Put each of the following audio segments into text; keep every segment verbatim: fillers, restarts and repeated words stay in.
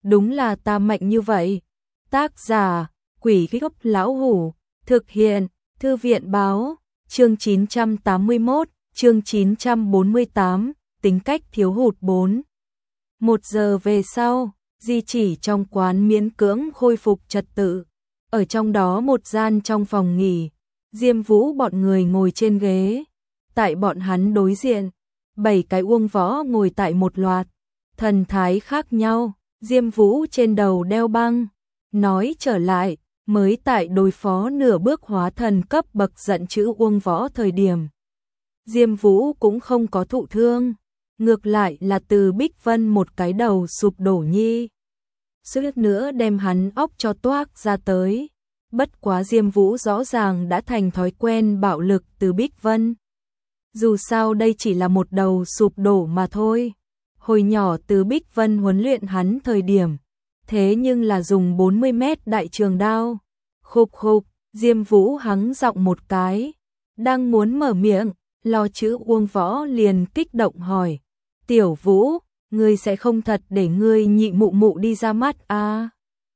đúng là ta mạnh như vậy. Tác giả, Quỷ Gốc Lão Hủ, thực hiện, Thư viện Báo, chương chín trăm tám mươi mốt, chương chín trăm bốn mươi tám, tính cách thiếu hụt bốn. Một giờ về sau, Di Chỉ trong quán miễn cưỡng khôi phục trật tự. Ở trong đó một gian trong phòng nghỉ, Diêm Vũ bọn người ngồi trên ghế. Tại bọn hắn đối diện, bảy cái Uông Võ ngồi tại một loạt, thần thái khác nhau. Diêm Vũ trên đầu đeo băng, nói trở lại, mới tại đối phó nửa bước hóa thần cấp bậc giận chữ Uông Võ thời điểm. Diêm Vũ cũng không có thụ thương, ngược lại là Từ Bích Vân một cái đầu sụp đổ nhi. Suýt nữa đem hắn óc cho toác ra tới. Bất quá Diêm Vũ rõ ràng đã thành thói quen bạo lực Từ Bích Vân. Dù sao đây chỉ là một đầu sụp đổ mà thôi. Hồi nhỏ Từ Bích Vân huấn luyện hắn thời điểm, thế nhưng là dùng bốn mươi mét đại trường đao. Khục khục, Diêm Vũ hắng giọng một cái, đang muốn mở miệng, lo chữ Uông Võ liền kích động hỏi, Tiểu Vũ, ngươi sẽ không thật để ngươi nhị mụ mụ đi ra mắt à?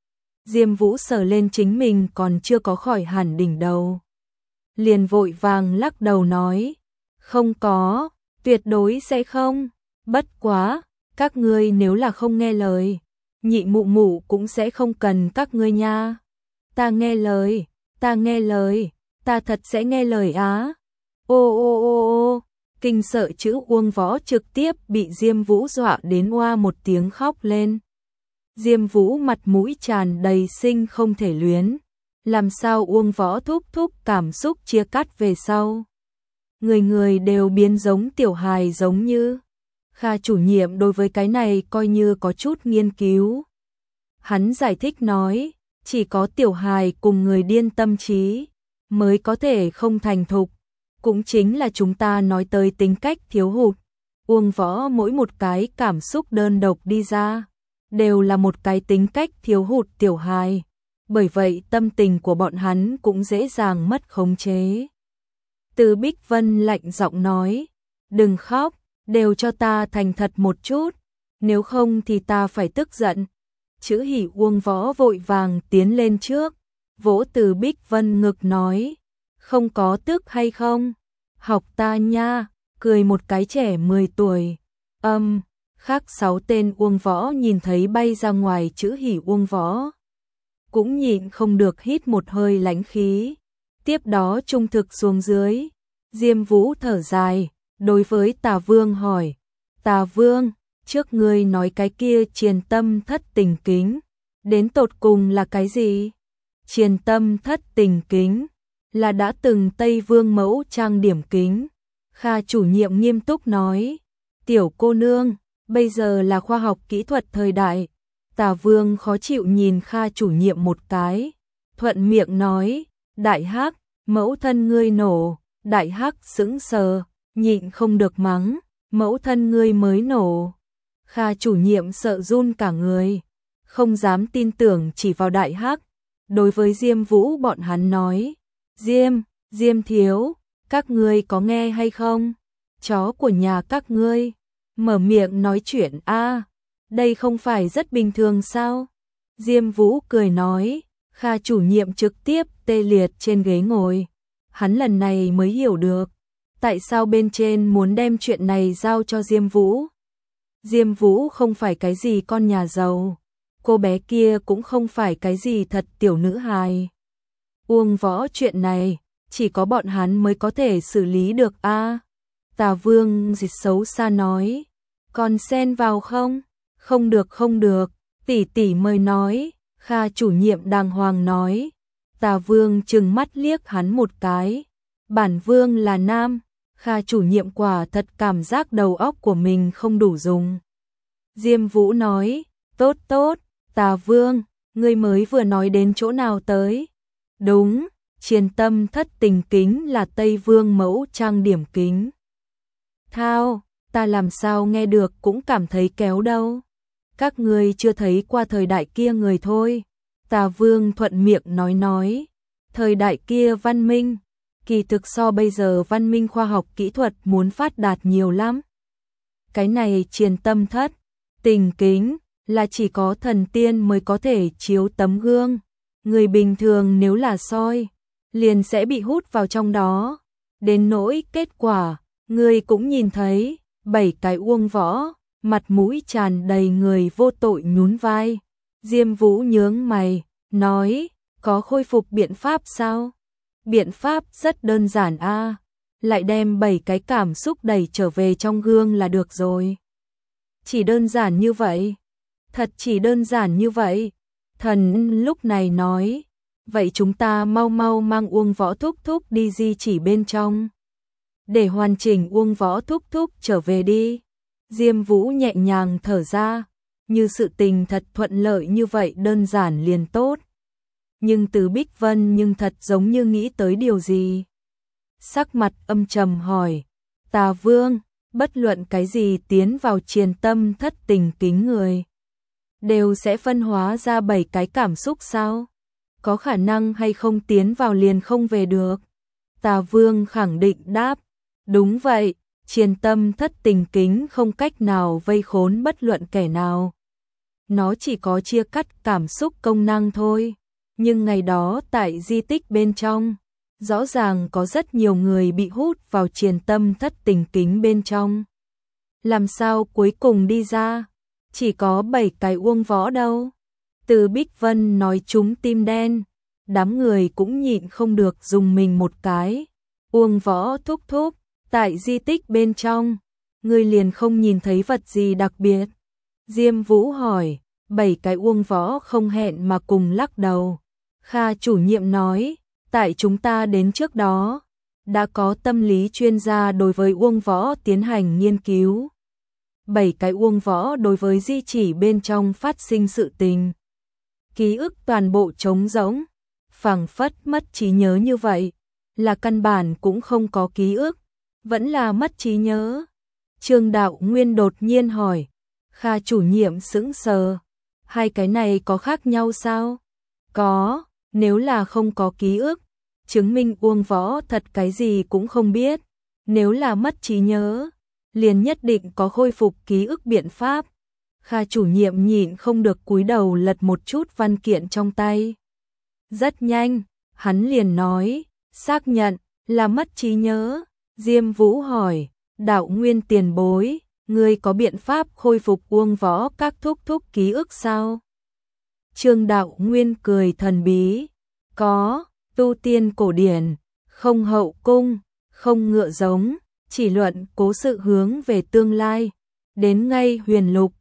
Diêm Vũ sờ lên chính mình còn chưa có khỏi hẳn đỉnh đầu, liền vội vàng lắc đầu nói, không có, tuyệt đối sẽ không. Bất quá, các ngươi nếu là không nghe lời, nhị mụ mụ cũng sẽ không cần các ngươi nha. Ta nghe lời, ta nghe lời, ta thật sẽ nghe lời á. Ô ô ô ô, kinh sợ chữ Uông Võ trực tiếp bị Diêm Vũ dọa đến oa một tiếng khóc lên. Diêm Vũ mặt mũi tràn đầy sinh không thể luyến, làm sao Uông Võ thúc thúc cảm xúc chia cắt về sau. Người người đều biến giống tiểu hài giống như. Kha chủ nhiệm đối với cái này coi như có chút nghiên cứu. Hắn giải thích nói, chỉ có tiểu hài cùng người điên tâm trí mới có thể không thành thục, cũng chính là chúng ta nói tới tính cách thiếu hụt. Uông Võ mỗi một cái cảm xúc đơn độc đi ra, đều là một cái tính cách thiếu hụt tiểu hài, bởi vậy tâm tình của bọn hắn cũng dễ dàng mất khống chế. Từ Bích Vân lạnh giọng nói, đừng khóc, đều cho ta thành thật một chút, nếu không thì ta phải tức giận. Chữ Hỉ Uông Võ vội vàng tiến lên trước, vỗ Từ Bích Vân ngực nói, không có tức hay không, học ta nha, cười một cái trẻ mười tuổi. Âm, um, khác sáu tên Uông Võ nhìn thấy bay ra ngoài chữ Hỉ Uông Võ, cũng nhịn không được hít một hơi lãnh khí. Tiếp đó trung thực xuống dưới, Diêm Vũ thở dài, đối với Tà Vương hỏi, Tà Vương, trước ngươi nói cái kia triền tâm thất tình kính, đến tột cùng là cái gì? Triền tâm thất tình kính, là đã từng Tây Vương mẫu trang điểm kính. Kha chủ nhiệm nghiêm túc nói, tiểu cô nương, bây giờ là khoa học kỹ thuật thời đại. Tà Vương khó chịu nhìn Kha chủ nhiệm một cái, thuận miệng nói, đại hắc, mẫu thân ngươi nổ. Đại hắc sững sờ, nhịn không được mắng, mẫu thân ngươi mới nổ. Kha chủ nhiệm sợ run cả người, không dám tin tưởng chỉ vào đại hắc. Đối với Diêm Vũ bọn hắn nói, Diêm, Diêm thiếu, các ngươi có nghe hay không? Chó của nhà các ngươi, mở miệng nói chuyện a, đây không phải rất bình thường sao? Diêm Vũ cười nói, Kha chủ nhiệm trực tiếp tê liệt trên ghế ngồi. Hắn lần này mới hiểu được, tại sao bên trên muốn đem chuyện này giao cho Diêm Vũ. Diêm Vũ không phải cái gì con nhà giàu, cô bé kia cũng không phải cái gì thật tiểu nữ hài. Uông Võ chuyện này, chỉ có bọn hắn mới có thể xử lý được a. À, Tà Vương dịch xấu xa nói, còn xen vào không? Không được không được, tỷ tỷ mời nói. Kha chủ nhiệm đàng hoàng nói. Tà Vương trừng mắt liếc hắn một cái, bản Vương là nam. Kha chủ nhiệm quả thật cảm giác đầu óc của mình không đủ dùng. Diêm Vũ nói, tốt tốt, Tà Vương, ngươi mới vừa nói đến chỗ nào tới? Đúng, triền tâm thất tình kính là Tây Vương mẫu trang điểm kính. Thao, ta làm sao nghe được cũng cảm thấy kéo đâu. Các ngươi chưa thấy qua thời đại kia người thôi. Tà Vương thuận miệng nói nói, thời đại kia văn minh, kỳ thực so bây giờ văn minh khoa học kỹ thuật muốn phát đạt nhiều lắm. Cái này triền tâm thất tình kính là chỉ có thần tiên mới có thể chiếu tấm gương. Người bình thường nếu là soi, liền sẽ bị hút vào trong đó. Đến nỗi kết quả, người cũng nhìn thấy, bảy cái Uông Võ, mặt mũi tràn đầy người vô tội nhún vai. Diêm Vũ nhướng mày, nói, có khôi phục biện pháp sao? Biện pháp rất đơn giản a, lại đem bảy cái cảm xúc đẩy trở về trong gương là được rồi. Chỉ đơn giản như vậy? Thật chỉ đơn giản như vậy? Thần lúc này nói, vậy chúng ta mau mau mang Uông Võ Thúc Thúc đi di chỉ bên trong. Để hoàn chỉnh Uông Võ Thúc Thúc trở về đi. Diêm Vũ nhẹ nhàng thở ra, như sự tình thật thuận lợi như vậy đơn giản liền tốt. Nhưng Từ Bích Vân nhưng thật giống như nghĩ tới điều gì. Sắc mặt âm trầm hỏi, Tà Vương, bất luận cái gì tiến vào triền tâm thất tình kính người, đều sẽ phân hóa ra bảy cái cảm xúc sao? Có khả năng hay không tiến vào liền không về được? Tà Vương khẳng định đáp, đúng vậy, triền tâm thất tình kính không cách nào vây khốn bất luận kẻ nào. Nó chỉ có chia cắt cảm xúc công năng thôi. Nhưng ngày đó tại di tích bên trong, rõ ràng có rất nhiều người bị hút vào triền tâm thất tình kính bên trong. Làm sao cuối cùng đi ra, chỉ có bảy cái Uông Võ đâu? Từ Bích Vân nói trúng tim đen, đám người cũng nhịn không được dùng mình một cái. Uông Võ Thúc Thúc, tại di tích bên trong, người liền không nhìn thấy vật gì đặc biệt? Diêm Vũ hỏi, bảy cái Uông Võ không hẹn mà cùng lắc đầu. Kha chủ nhiệm nói, tại chúng ta đến trước đó, đã có tâm lý chuyên gia đối với Uông Võ tiến hành nghiên cứu. Bảy cái Uông Võ đối với di chỉ bên trong phát sinh sự tình. Ký ức toàn bộ trống rỗng, phảng phất mất trí nhớ như vậy, là căn bản cũng không có ký ức, vẫn là mất trí nhớ. Trương Đạo Nguyên đột nhiên hỏi, Kha chủ nhiệm sững sờ, hai cái này có khác nhau sao? Có. Nếu là không có ký ức, chứng minh Uông Võ thật cái gì cũng không biết. Nếu là mất trí nhớ, liền nhất định có khôi phục ký ức biện pháp. Kha chủ nhiệm nhịn không được cúi đầu lật một chút văn kiện trong tay. Rất nhanh, hắn liền nói, xác nhận là mất trí nhớ. Diêm Vũ hỏi, Đạo Nguyên tiền bối, ngươi có biện pháp khôi phục Uông Võ các thúc thúc ký ức sao? Trương Đạo Nguyên cười thần bí, có, tu tiên cổ điển, không hậu cung, không ngựa giống, chỉ luận cố sự hướng về tương lai, đến ngay huyền lục,